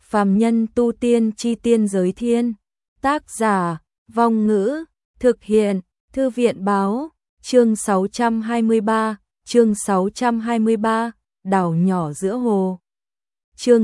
Phàm nhân tu tiên chi tiên giới thiên. Tác giả, Vong Ngữ, thực hiện, Thư viện báo, chương 623, chương 623, đảo nhỏ giữa hồ. Chương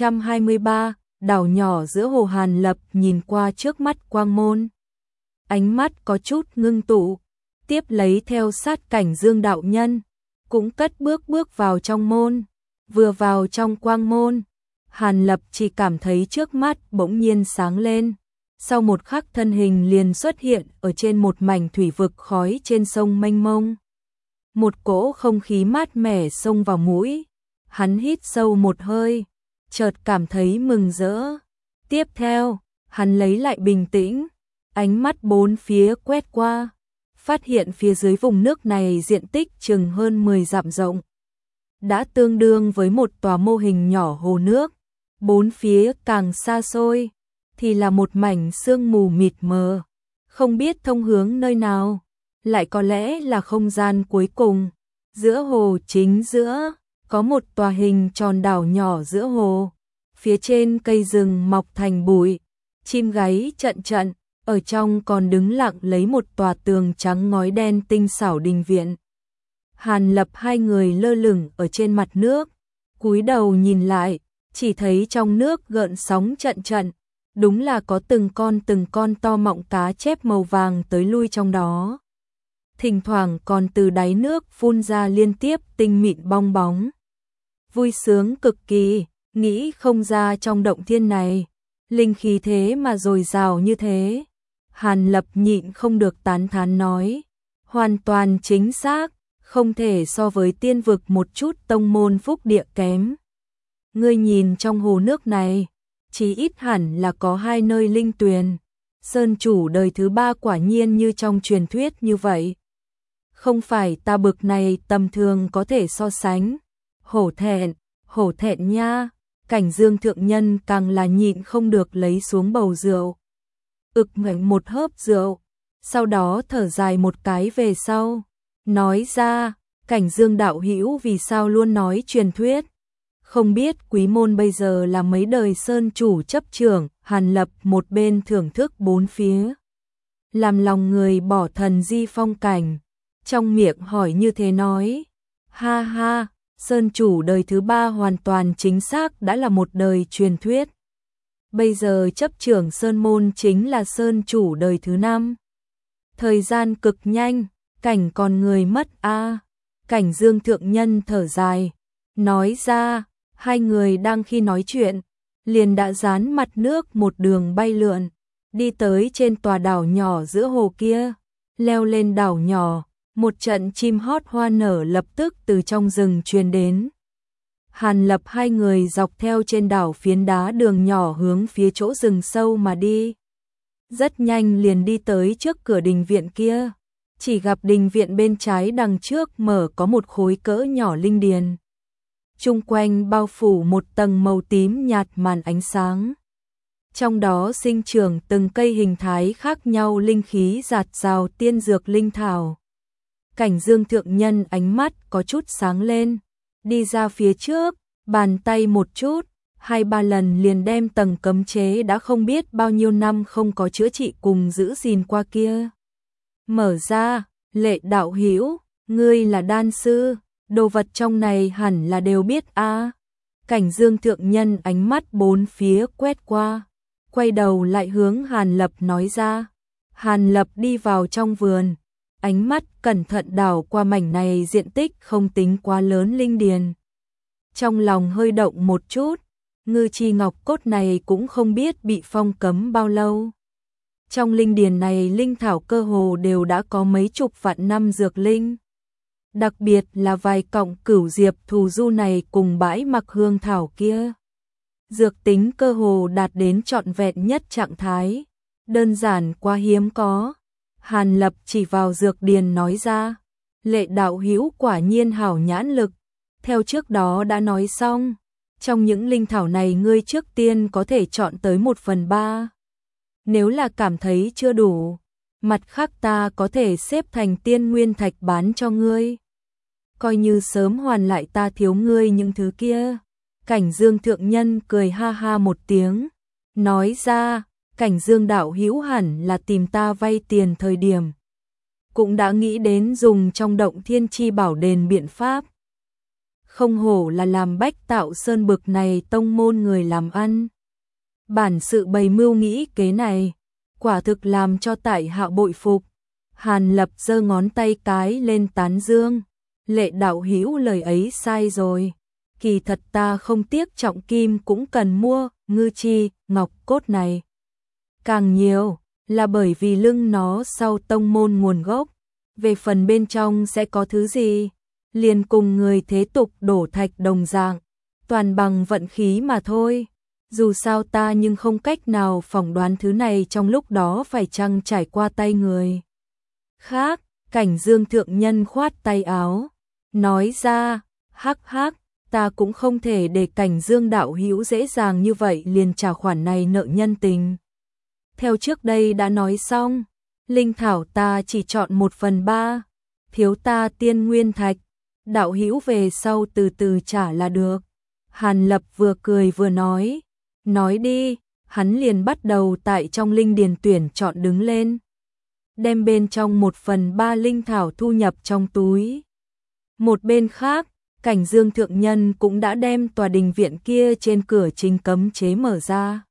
623, đảo nhỏ giữa hồ. Hàn Lập nhìn qua trước mắt quang môn. Ánh mắt có chút ngưng tụ, tiếp lấy theo sát Cảnh Dương đạo nhân, cũng cất bước vào trong môn. Vừa vào trong quang môn, Hàn Lập chỉ cảm thấy trước mắt bỗng nhiên sáng lên. Sau một khắc thân hình liền xuất hiện ở trên một mảnh thủy vực khói trên sông mênh mông. Một cỗ không khí mát mẻ xông vào mũi. Hắn hít sâu một hơi, chợt cảm thấy mừng rỡ. Tiếp theo, hắn lấy lại bình tĩnh, ánh mắt bốn phía quét qua, phát hiện phía dưới vùng nước này diện tích chừng hơn 10 dặm rộng, đã tương đương với một tòa mô hình nhỏ hồ nước. Bốn phía càng xa xôi thì là một mảnh sương mù mịt mờ, không biết thông hướng nơi nào, lại có lẽ là không gian cuối cùng. Giữa hồ chính giữa, có một tòa hình tròn đảo nhỏ giữa hồ, phía trên cây rừng mọc thành bụi, chim gáy trận trận, ở trong còn đứng lặng lấy một tòa tường trắng ngói đen tinh xảo đình viện. Hàn Lập hai người lơ lửng ở trên mặt nước, cúi đầu nhìn lại, chỉ thấy trong nước gợn sóng trận trận, đúng là có từng con to mọng cá chép màu vàng tới lui trong đó. Thỉnh thoảng còn từ đáy nước phun ra liên tiếp tinh mịn bong bóng. Vui sướng cực kỳ, nghĩ không ra trong động thiên này, linh khí thế mà dồi dào như thế. Hàn Lập nhịn không được tán thán nói, hoàn toàn chính xác, không thể so với tiên vực một chút tông môn phúc địa kém. Ngươi nhìn trong hồ nước này, chỉ ít hẳn là có 2 nơi linh tuyền. Sơn chủ đời thứ 3 quả nhiên như trong truyền thuyết như vậy. Không phải ta bực này tầm thường có thể so sánh. Hổ thẹn nha. Cảnh Dương thượng nhân càng là nhịn không được lấy xuống bầu rượu. Ngạnh một hớp rượu, sau đó thở dài một cái về sau, nói ra, Cảnh Dương đạo hữu vì sao luôn nói truyền thuyết. Không biết quý môn bây giờ là mấy đời sơn chủ chấp trưởng. Hàn Lập một bên thưởng thức bốn phía, làm lòng người bỏ thần di phong cảnh, trong miệng hỏi như thế nói, ha ha, sơn chủ đời thứ 3 hoàn toàn chính xác đã là một đời truyền thuyết. Bây giờ chấp trưởng sơn môn chính là sơn chủ đời thứ 5. Thời gian cực nhanh, cảnh còn người mất a. Cảnh Dương thượng nhân thở dài, nói ra, hai người đang khi nói chuyện, liền đã dán mặt nước một đường bay lượn, đi tới trên tòa đảo nhỏ giữa hồ kia. Leo lên đảo nhỏ, một trận chim hót hoa nở lập tức từ trong rừng truyền đến. Hàn Lập hai người dọc theo trên đảo phiến đá đường nhỏ hướng phía chỗ rừng sâu mà đi. Rất nhanh liền đi tới trước cửa đình viện kia, chỉ gặp đình viện bên trái đằng trước mở có một khối cỡ nhỏ linh điền. Chung quanh bao phủ một tầng màu tím nhạt màn ánh sáng. Trong đó sinh trưởng từng cây hình thái khác nhau linh khí rạt rào tiên dược linh thảo. Cảnh Dương thượng nhân ánh mắt có chút sáng lên, đi ra phía trước, bàn tay một chút, 2-3 lần liền đem tầng cấm chế đã không biết bao nhiêu năm không có chữa trị cùng giữ gìn qua kia mở ra. Lệ đạo hữu, ngươi là đan sư, đồ vật trong này hẳn là đều biết a. Cảnh Dương thượng nhân ánh mắt bốn phía quét qua, quay đầu lại hướng Hàn Lập nói ra. Hàn Lập đi vào trong vườn, ánh mắt cẩn thận đảo qua mảnh này diện tích không tính quá lớn linh điền. Trong lòng hơi động một chút, ngư chi ngọc cốt này cũng không biết bị phong cấm bao lâu. Trong linh điền này linh thảo cơ hồ đều đã có mấy chục vạn năm dược linh. Đặc biệt là vài cọng cửu diệp thù du này cùng bãi mặc hương thảo kia. Dược tính cơ hồ đạt đến trọn vẹn nhất trạng thái, đơn giản quá hiếm có. Hàn Lập chỉ vào dược điền nói ra, Lệ đạo hữu quả nhiên hảo nhãn lực. Theo trước đó đã nói xong, trong những linh thảo này ngươi trước tiên có thể chọn tới 1/3. Nếu là cảm thấy chưa đủ, mặt khác ta có thể xếp thành tiên nguyên thạch bán cho ngươi. Coi như sớm hoàn lại ta thiếu ngươi những thứ kia. Cảnh Dương thượng nhân cười ha ha một tiếng, nói ra, Cảnh Dương đạo hữu hẳn là tìm ta vay tiền thời điểm. Cũng đã nghĩ đến dùng trong Động Thiên Chi Bảo đền biện pháp. Không hổ là làm Bách Tạo Sơn bực này tông môn người làm ăn. Bản sự bày mưu nghĩ kế này, quả thực làm cho tại hạ bội phục. Hàn Lập giơ ngón tay cái lên tán dương, Lệ đạo hữu lời ấy sai rồi. Kỳ thật ta không tiếc trọng kim cũng cần mua ngư chi, ngọc cốt này. Càng nhiều là bởi vì lưng nó sau tông môn nguồn gốc, về phần bên trong sẽ có thứ gì, liền cùng người thế tục đổ thạch đồng dạng, toàn bằng vận khí mà thôi. Dù sao ta nhưng không cách nào phỏng đoán thứ này trong lúc đó phải chăng trải qua tay người khác. Cảnh Dương thượng nhân khoát tay áo, nói ra, hắc hắc, ta cũng không thể để Cảnh Dương đạo hữu dễ dàng như vậy liền trả khoản này nợ nhân tình. Theo trước đây đã nói xong, linh thảo ta chỉ chọn 1/3, thiếu ta tiên nguyên thạch, đạo hữu về sau từ từ trả là được. Hàn Lập vừa cười vừa nói đi, hắn liền bắt đầu tại trong linh điền tuyển chọn đứng lên, đem bên trong 1/3 linh thảo thu nhập trong túi. Một bên khác, Cảnh Dương thượng nhân cũng đã đem tòa đình viện kia trên cửa chính cấm chế mở ra.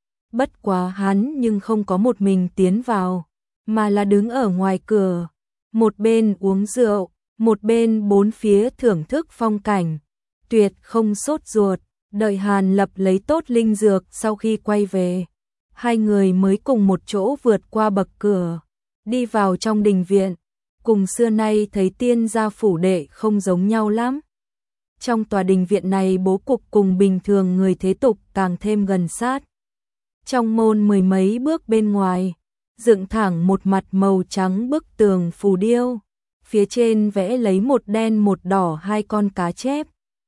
Bất quá hắn nhưng không có một mình tiến vào, mà là đứng ở ngoài cửa, một bên uống rượu, một bên bốn phía thưởng thức phong cảnh, tuyệt không sốt ruột. Đợi Hàn Lập lấy tốt linh dược sau khi quay về, hai người mới cùng một chỗ vượt qua bậc cửa, đi vào trong đình viện. Cùng xưa nay thấy tiên gia phủ đệ không giống nhau lắm. Trong tòa đình viện này bố cục cùng bình thường người thế tục càng thêm gần sát. Trong môn 10 mấy bước bên ngoài, dựng thẳng một mặt màu trắng bức tường phù điêu, phía trên vẽ lấy một đen một đỏ hai con cá chép,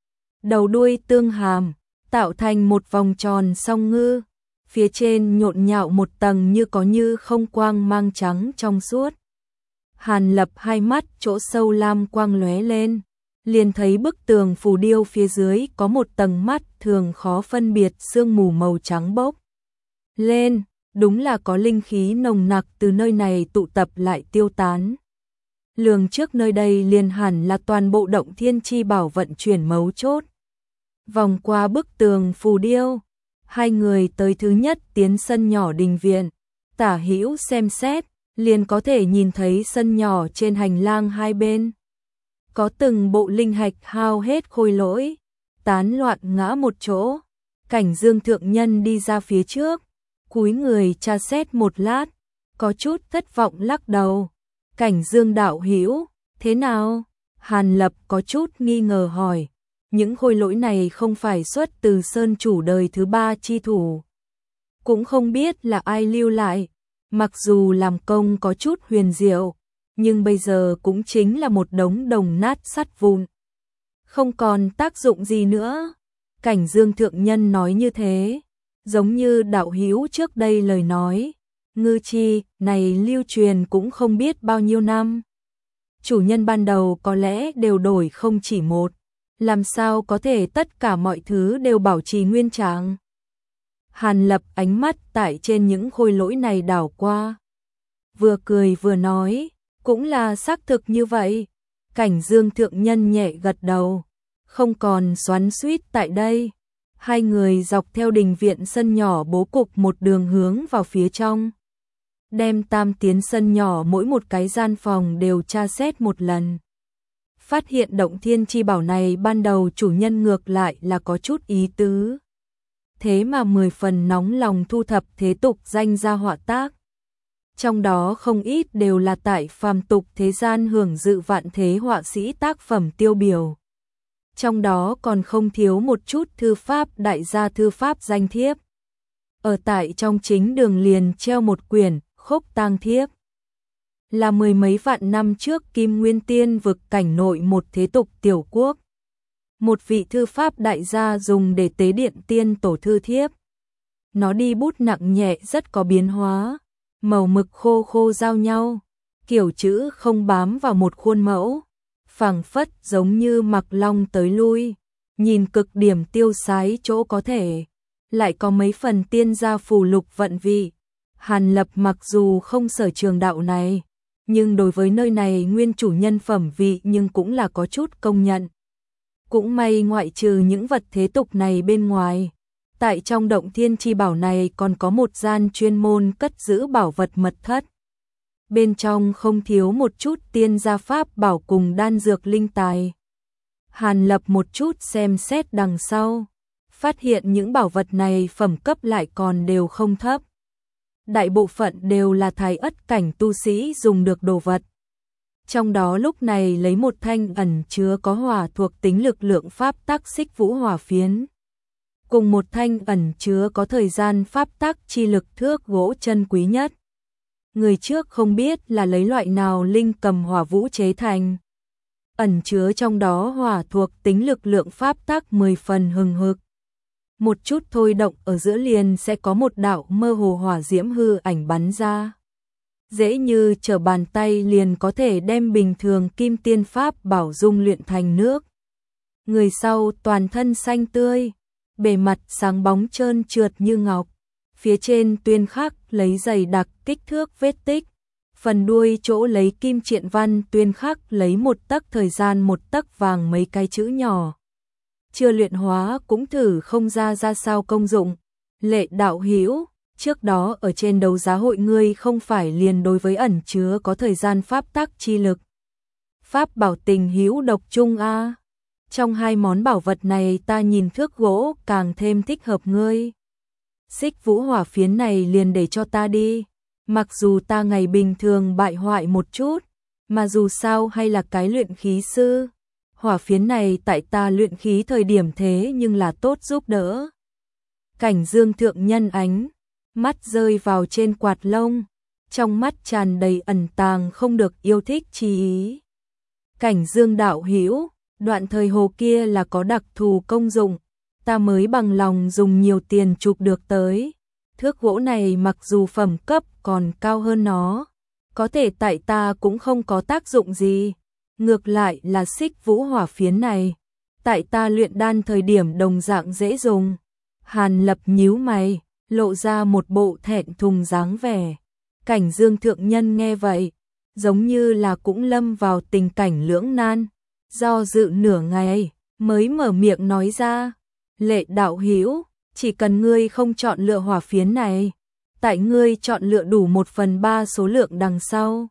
đầu đuôi tương hàm, tạo thành một vòng tròn song ngư, phía trên nhộn nhạo một tầng như có như không quang mang trắng trong suốt. Hàn Lập hai mắt chỗ sâu lam quang lóe lên, liền thấy bức tường phù điêu phía dưới có một tầng mắt thường khó phân biệt sương mù màu trắng bốc lên, đúng là có linh khí nồng nặc từ nơi này tụ tập lại tiêu tán. Lường trước nơi đây liền hẳn là toàn bộ Động Thiên Chi Bảo vận chuyển mấu chốt. Vòng qua bức tường phù điêu, hai người tới thứ nhất tiến sân nhỏ đình viện, tả hữu xem xét, liền có thể nhìn thấy sân nhỏ trên hành lang hai bên. Có từng bộ linh hạch hao hết khôi lỗi, tán loạn ngã một chỗ. Cảnh Dương thượng nhân đi ra phía trước, cúi người tra xét một lát, có chút thất vọng lắc đầu. Cảnh Dương đạo hữu, thế nào? Hàn Lập có chút nghi ngờ hỏi. Những khôi lỗi này không phải xuất từ sơn chủ đời thứ 3 chi thủ, cũng không biết là ai lưu lại. Mặc dù làm công có chút huyền diệu, nhưng bây giờ cũng chính là một đống đồng nát sắt vụn, không còn tác dụng gì nữa. Cảnh Dương thượng nhân nói như thế, giống như đạo hữu trước đây lời nói, ngư chi này lưu truyền cũng không biết bao nhiêu năm. Chủ nhân ban đầu có lẽ đều đổi không chỉ một, làm sao có thể tất cả mọi thứ đều bảo trì nguyên trạng. Hàn Lập ánh mắt tại trên những khôi lỗi này đảo qua, vừa cười vừa nói, cũng là xác thực như vậy. Cảnh Dương thượng nhân nhẹ gật đầu, không còn xoắn xuýt tại đây. Hai người dọc theo đình viện sân nhỏ bố cục một đường hướng vào phía trong, đem tam tiến sân nhỏ mỗi một cái gian phòng đều tra xét một lần. Phát hiện Động Thiên Chi Bảo này ban đầu chủ nhân ngược lại là có chút ý tứ, thế mà 10 phần nóng lòng thu thập thế tục danh gia họa tác. Trong đó không ít đều là tại phàm tục thế gian hưởng dự vạn thế họa sĩ tác phẩm tiêu biểu. Trong đó còn không thiếu một chút thư pháp đại gia thư pháp danh thiếp. Ở tại trong chính đường liền treo một quyển Khúc Tang Thiếp, là 10 mấy vạn năm trước Kim Nguyên Tiên vực cảnh nội một thế tục tiểu quốc, một vị thư pháp đại gia dùng để tế điện tiên tổ thư thiếp. Nó đi bút nặng nhẹ rất có biến hóa, màu mực khô khô giao nhau, kiểu chữ không bám vào một khuôn mẫu, phảng phất giống như mặc long tới lui, nhìn cực điểm tiêu sái chỗ có thể, lại có mấy phần tiên gia phù lục vận vị. Hàn Lập mặc dù không sở trường đạo này, nhưng đối với nơi này nguyên chủ nhân phẩm vị nhưng cũng là có chút công nhận. Cũng may ngoại trừ những vật thế tục này bên ngoài, tại trong động thiên chi bảo này còn có một gian chuyên môn cất giữ bảo vật mật thất. Bên trong không thiếu một chút tiên gia pháp bảo cùng đan dược linh tài. Hàn Lập một chút xem xét đằng sau, phát hiện những bảo vật này phẩm cấp lại còn đều không thấp. Đại bộ phận đều là thái ất cảnh tu sĩ dùng được đồ vật. Trong đó lúc này lấy một thanh ẩn chứa có hỏa thuộc tính lực lượng pháp tắc xích vũ hỏa phiến, cùng một thanh ẩn chứa có thời gian pháp tắc chi lực thước gỗ chân quý nhất. Người trước không biết là lấy loại nào linh cầm hỏa vũ chế thành. Ẩn chứa trong đó hỏa thuộc tính lực lượng pháp tắc 10 phần hừng hực. Một chút thôi động ở giữa liền sẽ có một đạo mơ hồ hỏa diễm hư ảnh bắn ra. Dễ như trở bàn tay liền có thể đem bình thường kim tiên pháp bảo dung luyện thành nước. Người sau toàn thân xanh tươi, bề mặt sáng bóng trơn trượt như ngọc, phía trên tuyên khắc lấy dày đặc kích thước vết tích, phần đuôi chỗ lấy kim triện văn tuyên khắc lấy một tấc thời gian một tấc vàng mấy cái chữ nhỏ. Chưa luyện hóa cũng thử không ra sao công dụng. Lệ đạo hữu, trước đó ở trên đấu giá hội ngươi không phải liền đối với ẩn chứa có thời gian pháp tắc chi lực. Pháp bảo tình hữu độc chung a. Trong hai món bảo vật này ta nhìn thước gỗ càng thêm thích hợp ngươi. Xích vũ hỏa phiến này liền để cho ta đi. Mặc dù ta ngày bình thường bại hoại một chút, mà dù sao hay là cái luyện khí sư. Hỏa phiến này tại ta luyện khí thời điểm thế nhưng là tốt giúp đỡ. Cảnh Dương thượng nhân ánh, mắt rơi vào trên quạt lông, trong mắt tràn đầy ẩn tàng không được yêu thích chi ý. Cảnh Dương đạo hữu, đoạn thời hồ kia là có đặc thù công dụng, ta mới bằng lòng dùng nhiều tiền chụp được tới. Thước gỗ này mặc dù phẩm cấp còn cao hơn nó, có thể tại ta cũng không có tác dụng gì. Ngược lại là xích vũ hỏa phiến này, tại ta luyện đan thời điểm đồng dạng dễ dùng. Hàn Lập nhíu mày, lộ ra một bộ thẹn thùng dáng vẻ. Cảnh Dương thượng nhân nghe vậy, giống như là cũng lâm vào tình cảnh lưỡng nan, do dự nửa ngày, mới mở miệng nói ra. Lệ đạo hữu, chỉ cần ngươi không chọn lựa hỏa phiến này, tại ngươi chọn lựa đủ 1/3 số lượng đằng sau,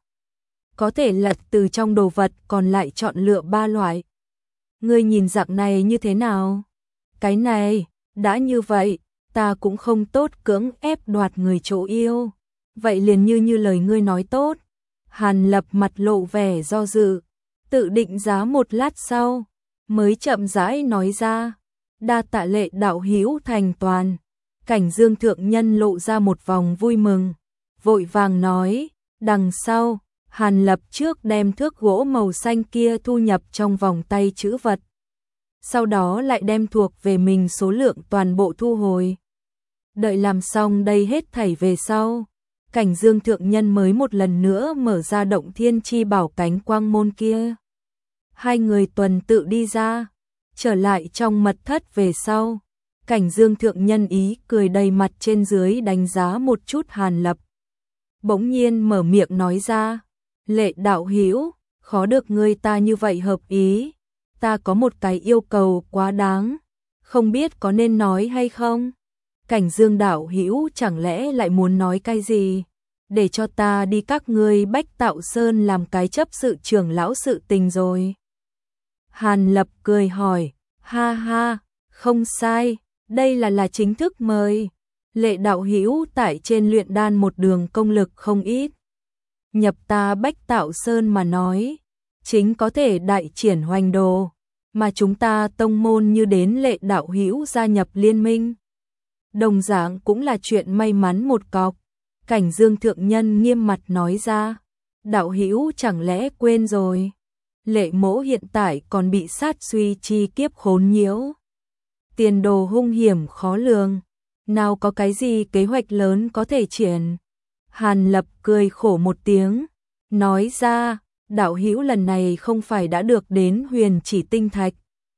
có thể lật từ trong đồ vật còn lại chọn lựa 3 loại. Ngươi nhìn dạng này như thế nào? Cái này, đã như vậy, ta cũng không tốt cưỡng ép đoạt người chỗ yêu. Vậy liền như lời ngươi nói tốt. Hàn Lập mặt lộ vẻ do dự, tự định giá một lát sau, mới chậm rãi nói ra. Đa tạ Lệ đạo hữu thành toàn. Cảnh Dương thượng nhân lộ ra một vòng vui mừng, vội vàng nói, đằng sau, Hàn Lập trước đem thước gỗ màu xanh kia thu nhập trong vòng tay trữ vật. Sau đó lại đem thuộc về mình số lượng toàn bộ thu hồi. Đợi làm xong đây hết thảy về sau, Cảnh Dương thượng nhân mới một lần nữa mở ra động thiên chi bảo cánh quang môn kia. Hai người tuần tự đi ra, trở lại trong mật thất về sau. Cảnh Dương thượng nhân ý cười đầy mặt trên dưới đánh giá một chút Hàn Lập. Bỗng nhiên mở miệng nói ra, Lệ đạo hữu, khó được ngươi ta như vậy hợp ý. Ta có một cái yêu cầu quá đáng, không biết có nên nói hay không? Cảnh Dương đạo hữu chẳng lẽ lại muốn nói cái gì? Để cho ta đi các ngươi Bách Tạo Sơn làm cái chấp sự trưởng lão sự tình rồi. Hàn Lập cười hỏi, ha ha, không sai, đây là chính thức mời. Lệ đạo hữu tại trên luyện đan một đường công lực không ít. Nhập ta Bách Tạo Sơn mà nói, chính có thể đại triển hoành đồ, mà chúng ta tông môn như đến Lệ đạo hữu gia nhập liên minh. Đồng dạng cũng là chuyện may mắn một cọc. Cảnh Dương thượng nhân nghiêm mặt nói ra, đạo hữu chẳng lẽ quên rồi? Lệ mỗ hiện tại còn bị sát suy chi kiếp khốn nhiễu. Tiền đồ hung hiểm khó lường, nào có cái gì kế hoạch lớn có thể triển. Hàn Lập cười khổ một tiếng, nói ra, đạo hữu lần này không phải đã được đến Huyền Chỉ Tinh Thạch.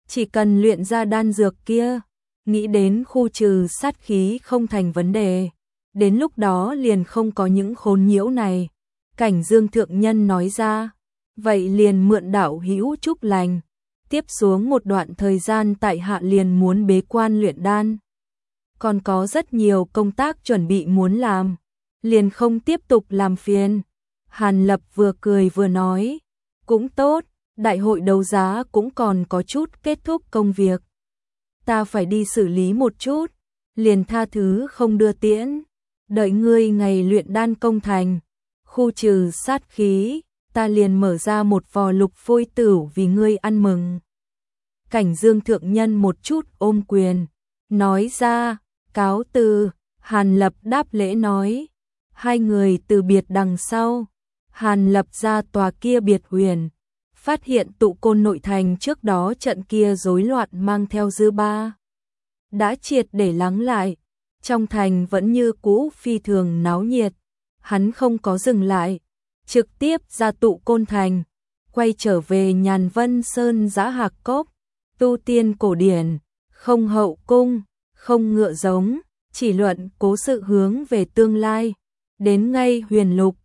chỉ cần luyện ra đan dược kia, nghĩ đến khu trừ sát khí không thành vấn đề, đến lúc đó liền không có những khốn nhiễu này. Cảnh Dương thượng nhân nói ra, vậy liền mượn đạo hữu chúc lành, tiếp xuống một đoạn thời gian tại hạ liền muốn bế quan luyện đan. Còn có rất nhiều công tác chuẩn bị muốn làm, liền không tiếp tục làm phiền. Hàn Lập vừa cười vừa nói, cũng tốt, đại hội đấu giá cũng còn có chút kết thúc công việc. Ta phải đi xử lý một chút, liền tha thứ không đưa tiễn. Đợi ngươi ngày luyện đan công thành, khu trừ sát khí, ta liền mở ra một vò lục phôi tửu vì ngươi ăn mừng. Cảnh Dương thượng nhân một chút ôm quyền, nói ra, cáo từ. Hàn Lập đáp lễ nói, hai người từ biệt đằng sau. Hàn Lập ra tòa kia biệt huyền, phát hiện tụ côn nội thành trước đó trận kia rối loạn mang theo dư ba đã triệt để lắng lại, trong thành vẫn như cũ phi thường náo nhiệt. Hắn không có dừng lại, trực tiếp ra tụ côn thành, quay trở về Nhàn Vân Sơn Giã Hạc Cốc. Tu tiên cổ điển, không hậu cung, không ngựa giống, chỉ luận cố sự hướng về tương lai. Đến ngay huyền lục,